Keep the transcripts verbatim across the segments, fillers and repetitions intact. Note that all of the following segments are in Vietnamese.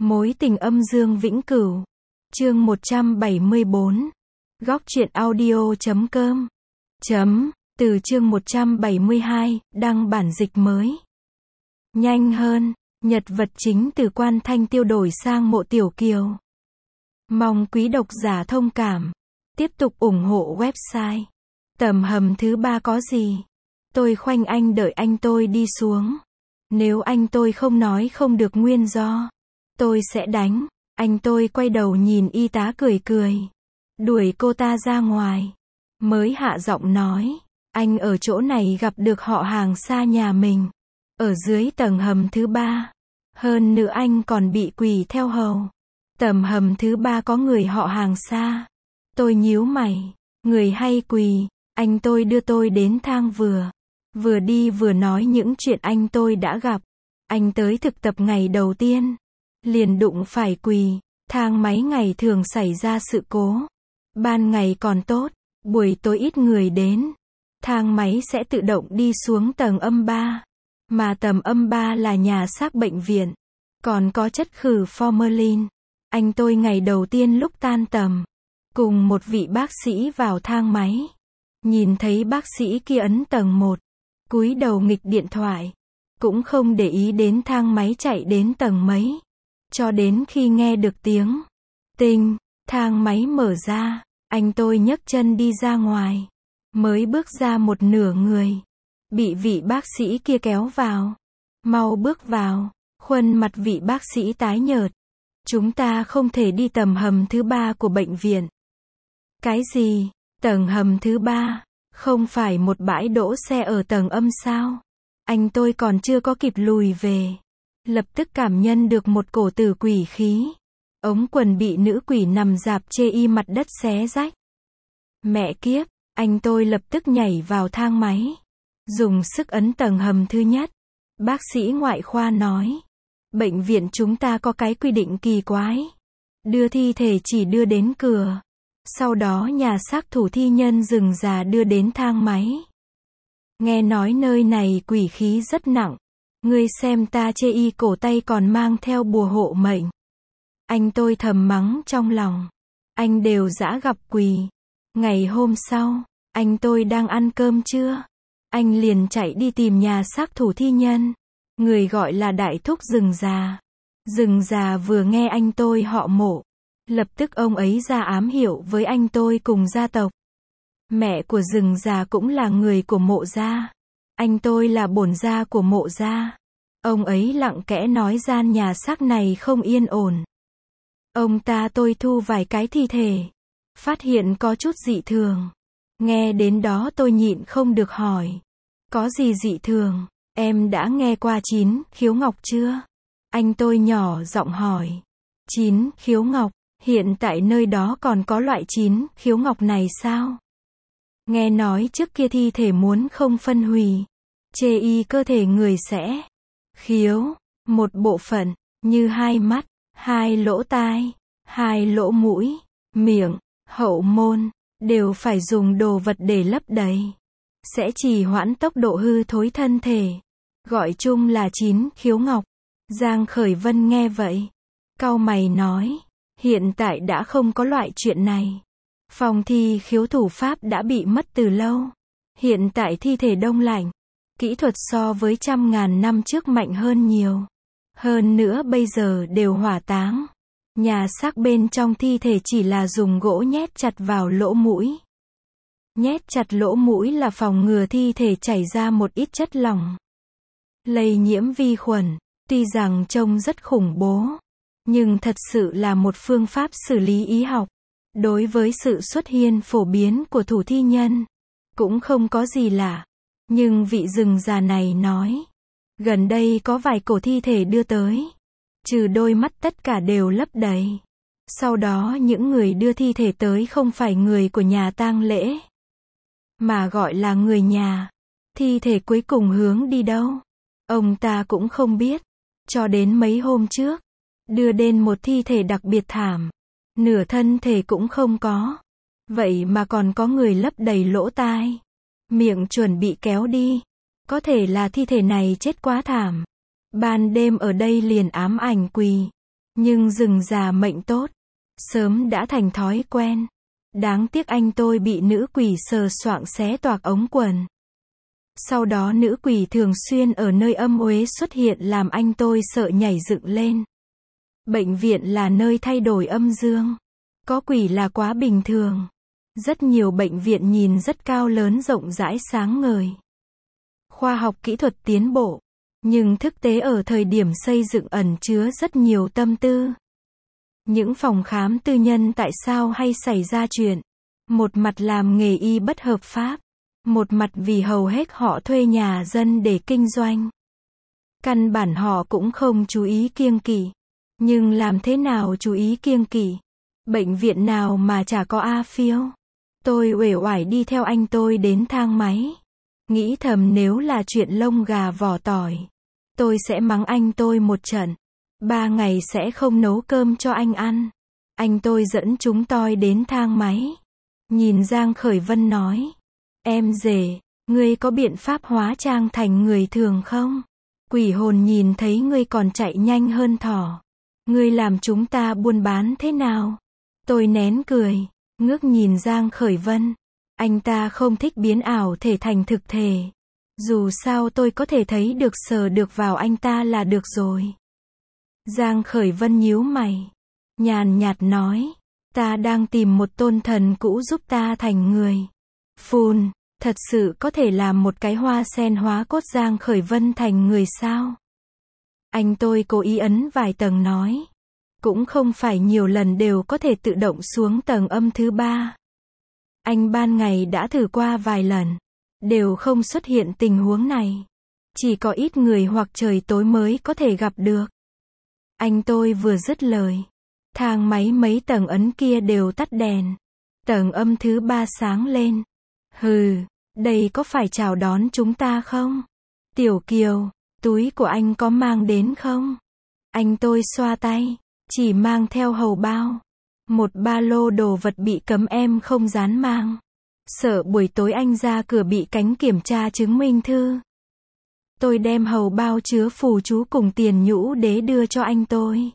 Mối tình âm dương vĩnh cửu. Chương một trăm bảy mươi bốn. Góc truyện audio chấm com. Chấm, từ chương một trăm bảy mươi hai, đăng bản dịch mới. Nhanh hơn, nhật vật chính từ Quan Thanh Tiêu đổi sang Mộ Tiểu Kiều. Mong quý độc giả thông cảm. Tiếp tục ủng hộ website. Tầm hầm thứ ba có gì? Tôi khoanh anh đợi anh tôi đi xuống. Nếu anh tôi không nói không được nguyên do, tôi sẽ đánh. Anh tôi quay đầu nhìn y tá cười cười. Đuổi cô ta ra ngoài. Mới hạ giọng nói. Anh ở chỗ này gặp được họ hàng xa nhà mình. Ở dưới tầng hầm thứ ba. Hơn nữa anh còn bị quỳ theo hầu. Tầm hầm thứ ba có người họ hàng xa. Tôi nhíu mày. Người hay quỳ. Anh tôi đưa tôi đến thang vừa. Vừa đi vừa nói những chuyện anh tôi đã gặp. Anh tới thực tập ngày đầu tiên. Liền đụng phải quỳ. Thang máy ngày thường xảy ra sự cố. Ban ngày còn tốt. Buổi tối ít người đến. Thang máy sẽ tự động đi xuống tầng âm ba. Mà tầng âm ba là nhà xác bệnh viện. Còn có chất khử formalin. Anh tôi ngày đầu tiên lúc tan tầm. Cùng một vị bác sĩ vào thang máy. Nhìn thấy bác sĩ kia ấn tầng một. Cúi đầu nghịch điện thoại. Cũng không để ý đến thang máy chạy đến tầng mấy. Cho đến khi nghe được tiếng tinh, thang máy mở ra. Anh tôi nhấc chân đi ra ngoài. Mới bước ra một nửa người. Bị vị bác sĩ kia kéo vào. Mau bước vào. Khuôn mặt vị bác sĩ tái nhợt. Chúng ta không thể đi tầng hầm thứ ba của bệnh viện. Cái gì? Tầng hầm thứ ba? Không phải một bãi đỗ xe ở tầng âm sao? Anh tôi còn chưa có kịp lùi về. Lập tức cảm nhận được một cổ tử quỷ khí. Ống quần bị nữ quỷ nằm rạp chê y mặt đất xé rách. Mẹ kiếp, anh tôi lập tức nhảy vào thang máy. Dùng sức ấn tầng hầm thứ nhất. Bác sĩ ngoại khoa nói. Bệnh viện chúng ta có cái quy định kỳ quái. Đưa thi thể chỉ đưa đến cửa. Sau đó nhà xác thủ thi nhân rừng già đưa đến thang máy. Nghe nói nơi này quỷ khí rất nặng. Ngươi xem ta chê y cổ tay còn mang theo bùa hộ mệnh. Anh tôi thầm mắng trong lòng. Anh đều dã gặp quỷ. Ngày hôm sau, anh tôi đang ăn cơm trưa. Anh liền chạy đi tìm nhà xác thủ thi nhân. Người gọi là đại thúc rừng già. Rừng già vừa nghe anh tôi họ Mộ. Lập tức ông ấy ra ám hiệu với anh tôi cùng gia tộc. Mẹ của rừng già cũng là người của Mộ gia. Anh tôi là bổn gia của Mộ gia. Ông ấy lặng kẽ nói gian nhà xác này không yên ổn. Ông ta tôi thu vài cái thi thể. Phát hiện có chút dị thường. Nghe đến đó tôi nhịn không được hỏi. Có gì dị thường? Em đã nghe qua chín khiếu ngọc chưa? Anh tôi nhỏ giọng hỏi. Chín khiếu ngọc? Hiện tại nơi đó còn có loại chín khiếu ngọc này sao? Nghe nói trước kia thi thể muốn không phân hủy. Chê y cơ thể người sẽ khiếu. Một bộ phận, như hai mắt, hai lỗ tai, hai lỗ mũi, miệng, hậu môn, đều phải dùng đồ vật để lấp đầy. Sẽ trì hoãn tốc độ hư thối thân thể. Gọi chung là chín khiếu ngọc. Giang Khởi Vân nghe vậy. Cau mày nói. Hiện tại đã không có loại chuyện này. Phòng thi khiếu thủ pháp đã bị mất từ lâu. Hiện tại thi thể đông lạnh. Kỹ thuật so với trăm ngàn năm trước mạnh hơn nhiều. Hơn nữa bây giờ đều hỏa táng. Nhà xác bên trong thi thể chỉ là dùng gỗ nhét chặt vào lỗ mũi. Nhét chặt lỗ mũi là phòng ngừa thi thể chảy ra một ít chất lỏng. Lây nhiễm vi khuẩn. Tuy rằng trông rất khủng bố. Nhưng thật sự là một phương pháp xử lý y học. Đối với sự xuất hiện phổ biến của thủ thi nhân. Cũng không có gì lạ. Nhưng vị rừng già này nói. Gần đây có vài cổ thi thể đưa tới. Trừ đôi mắt tất cả đều lấp đầy. Sau đó những người đưa thi thể tới không phải người của nhà tang lễ. Mà gọi là người nhà. Thi thể cuối cùng hướng đi đâu? Ông ta cũng không biết. Cho đến mấy hôm trước. Đưa đến một thi thể đặc biệt thảm. Nửa thân thể cũng không có. Vậy mà còn có người lấp đầy lỗ tai. Miệng chuẩn bị kéo đi. Có thể là thi thể này chết quá thảm. Ban đêm ở đây liền ám ảnh quỳ. Nhưng rừng già mệnh tốt, sớm đã thành thói quen. Đáng tiếc anh tôi bị nữ quỷ sờ soạng xé toạc ống quần. Sau đó nữ quỷ thường xuyên ở nơi âm uế xuất hiện làm anh tôi sợ nhảy dựng lên. Bệnh viện là nơi thay đổi âm dương. Có quỷ là quá bình thường. Rất nhiều bệnh viện nhìn rất cao lớn rộng rãi sáng ngời. Khoa học kỹ thuật tiến bộ. Nhưng thực tế ở thời điểm xây dựng ẩn chứa rất nhiều tâm tư. Những phòng khám tư nhân tại sao hay xảy ra chuyện? Một mặt làm nghề y bất hợp pháp. Một mặt vì hầu hết họ thuê nhà dân để kinh doanh. Căn bản họ cũng không chú ý kiêng kỵ. Nhưng làm thế nào chú ý kiêng kỵ? Bệnh viện nào mà chả có A phiếu? Tôi uể oải đi theo anh tôi đến thang máy. Nghĩ thầm nếu là chuyện lông gà vỏ tỏi, tôi sẽ mắng anh tôi một trận. Ba ngày sẽ không nấu cơm cho anh ăn. Anh tôi dẫn chúng tôi đến thang máy. Nhìn Giang Khởi Vân nói. Em rể, ngươi có biện pháp hóa trang thành người thường không? Quỷ hồn nhìn thấy ngươi còn chạy nhanh hơn thỏ. Ngươi làm chúng ta buôn bán thế nào? Tôi nén cười, ngước nhìn Giang Khởi Vân. Anh ta không thích biến ảo thể thành thực thể. Dù sao tôi có thể thấy được sờ được vào anh ta là được rồi. Giang Khởi Vân nhíu mày. Nhàn nhạt nói. Ta đang tìm một tôn thần cũ giúp ta thành người. Phùn, thật sự có thể làm một cái hoa sen hóa cốt Giang Khởi Vân thành người sao? Anh tôi cố ý ấn vài tầng nói. Cũng không phải nhiều lần đều có thể tự động xuống tầng âm thứ ba. Anh ban ngày đã thử qua vài lần. Đều không xuất hiện tình huống này. Chỉ có ít người hoặc trời tối mới có thể gặp được. Anh tôi vừa dứt lời. Thang máy mấy tầng ấn kia đều tắt đèn. Tầng âm thứ ba sáng lên. Hừ, đây có phải chào đón chúng ta không? Tiểu Kiều, túi của anh có mang đến không? Anh tôi xoa tay. Chỉ mang theo hầu bao. Một ba lô đồ vật bị cấm em không dám mang. Sợ buổi tối anh ra cửa bị cánh kiểm tra chứng minh thư. Tôi đem hầu bao chứa phù chú cùng tiền nhũ đế đưa cho anh tôi.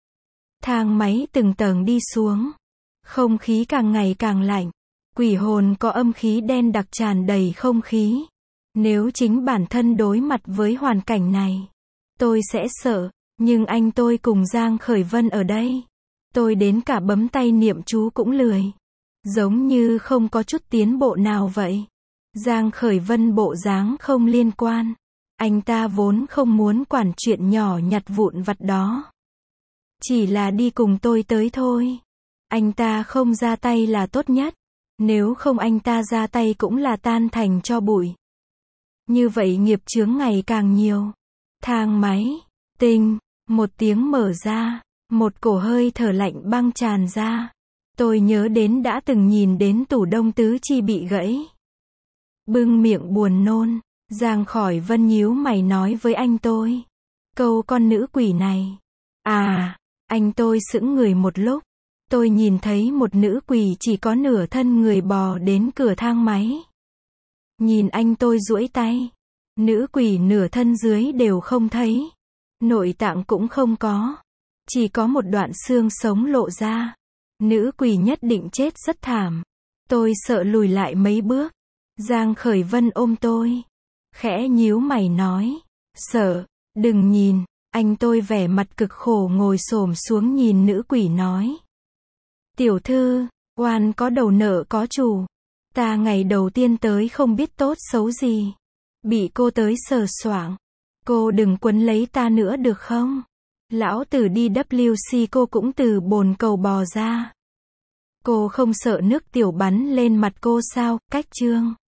Thang máy từng tầng đi xuống. Không khí càng ngày càng lạnh. Quỷ hồn có âm khí đen đặc tràn đầy không khí. Nếu chính bản thân đối mặt với hoàn cảnh này, tôi sẽ sợ. Nhưng anh tôi cùng Giang Khởi Vân ở đây. Tôi đến cả bấm tay niệm chú cũng lười. Giống như không có chút tiến bộ nào vậy. Giang Khởi Vân bộ dáng không liên quan. Anh ta vốn không muốn quản chuyện nhỏ nhặt vụn vặt đó. Chỉ là đi cùng tôi tới thôi. Anh ta không ra tay là tốt nhất. Nếu không anh ta ra tay cũng là tan thành cho bụi. Như vậy nghiệp chướng ngày càng nhiều. Thang máy. Tinh. Một tiếng mở ra. Một cổ hơi thở lạnh băng tràn ra. Tôi nhớ đến đã từng nhìn đến tủ đông tứ chi bị gãy. Bưng miệng buồn nôn. Giang Khởi Vân nhíu mày nói với anh tôi. Câu con nữ quỷ này. À, anh tôi sững người một lúc. Tôi nhìn thấy một nữ quỷ chỉ có nửa thân người bò đến cửa thang máy. Nhìn anh tôi duỗi tay. Nữ quỷ nửa thân dưới đều không thấy. Nội tạng cũng không có. Chỉ có một đoạn xương sống lộ ra. Nữ quỷ nhất định chết rất thảm. Tôi sợ lùi lại mấy bước. Giang Khởi Vân ôm tôi. Khẽ nhíu mày nói. Sợ, đừng nhìn. Anh tôi vẻ mặt cực khổ ngồi xổm xuống nhìn nữ quỷ nói. Tiểu thư, oan có đầu nợ có chủ. Ta ngày đầu tiên tới không biết tốt xấu gì. Bị cô tới sờ soạng. Cô đừng quấn lấy ta nữa được không? Lão tử đi W C cô cũng từ bồn cầu bò ra. Cô không sợ nước tiểu bắn lên mặt cô sao? Cách chương.